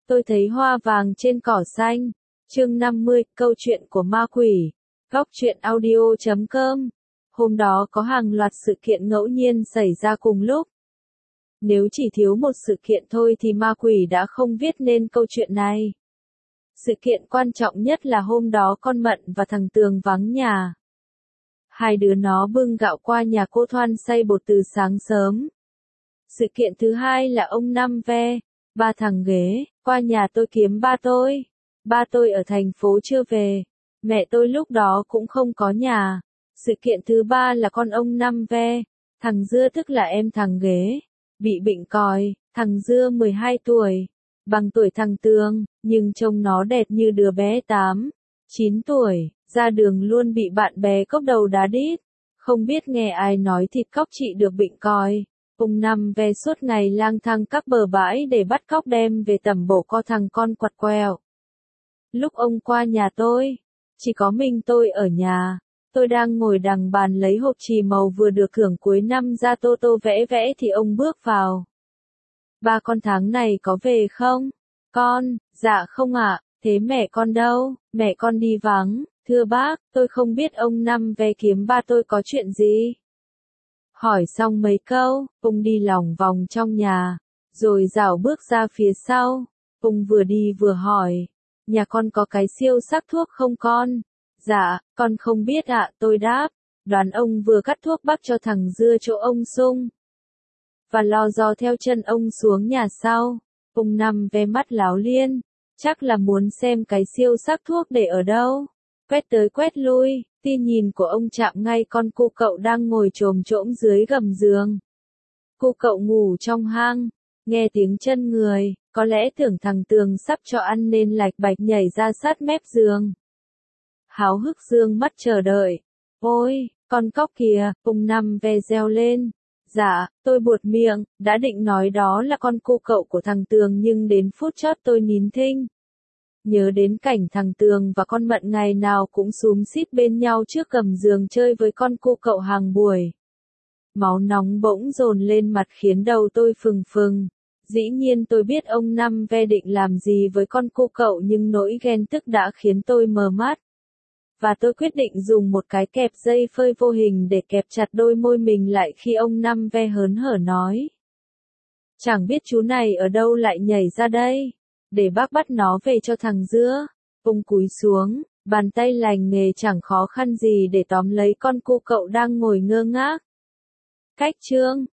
Tôi thấy hoa vàng trên cỏ xanh. Chương 50, câu chuyện của ma quỷ. Góc truyện audio.com. Hôm đó có hàng loạt sự kiện ngẫu nhiên xảy ra cùng lúc. Nếu chỉ thiếu một sự kiện thôi thì ma quỷ đã không viết nên câu chuyện này. Sự kiện quan trọng nhất là hôm đó con Mận và thằng Tường vắng nhà. Hai đứa nó bưng gạo qua nhà cô Thoan xay bột từ sáng sớm. Sự kiện thứ hai là ông Năm Ve, ba thằng ghế, qua nhà tôi kiếm ba tôi. Ba tôi ở thành phố chưa về. Mẹ tôi lúc đó cũng không có nhà. Sự kiện thứ ba là con ông Năm Ve, thằng Dưa tức là em thằng ghế, bị bệnh còi. Thằng Dưa 12 tuổi, bằng tuổi thằng Tường, nhưng trông nó đẹp như đứa bé 8, 9 tuổi, ra đường luôn bị bạn bè cốc đầu đá đít. Không biết nghe ai nói thịt cóc trị được bệnh còi. Ông Năm Ve suốt ngày lang thang các bờ bãi để bắt cóc đem về tẩm bổ co thằng con quặt quẹo. Lúc ông qua nhà tôi, chỉ có mình tôi ở nhà. Tôi đang ngồi đằng bàn lấy hộp chì màu vừa được thưởng cuối năm ra tô tô vẽ vẽ thì ông bước vào. Ba con tháng này có về không? Con, dạ không ạ. Thế mẹ con đâu? Mẹ con đi vắng. Thưa bác, tôi không biết ông Năm Ve kiếm ba tôi có chuyện gì. Hỏi xong mấy câu, ông đi lòng vòng trong nhà, rồi dạo bước ra phía sau. Ông vừa đi vừa hỏi, nhà con có cái siêu sắc thuốc không con? Dạ, con không biết ạ, tôi đáp. Đoán ông vừa cắt thuốc bắc cho thằng Dưa chỗ ông Sung. Và lo dò theo chân ông xuống nhà sau. Ông Năm Ve mắt láo liên, chắc là muốn xem cái siêu sắc thuốc để ở đâu. Quét tới quét lui, tia nhìn của ông chạm ngay con cu cậu đang ngồi chồm chỗm dưới gầm giường. Cu cậu ngủ trong hang, nghe tiếng chân người, có lẽ tưởng thằng Tường sắp cho ăn nên lạch bạch nhảy ra sát mép giường. Háo hức dương mắt chờ đợi. Ôi, con cóc kìa, ông Năm Ve reo lên. Dạ, tôi buột miệng, đã định nói đó là con cu cậu của thằng Tường nhưng đến phút chót tôi nín thinh. Nhớ đến cảnh thằng Tường và con Mận ngày nào cũng xúm xít bên nhau trước gầm giường chơi với con cu cậu hàng buổi. Máu nóng bỗng dồn lên mặt khiến đầu tôi phừng phừng. Dĩ nhiên tôi biết ông Năm Ve định làm gì với con cu cậu nhưng nỗi ghen tức đã khiến tôi mờ mắt. Và tôi quyết định dùng một cái kẹp dây phơi vô hình để kẹp chặt đôi môi mình lại khi ông Năm Ve hớn hở nói. Chẳng biết chú này ở đâu lại nhảy ra đây. Để bác bắt nó về cho thằng Dưa. Ông cúi xuống, bàn tay lành nghề chẳng khó khăn gì để tóm lấy con cu cậu đang ngồi ngơ ngác. Cách chương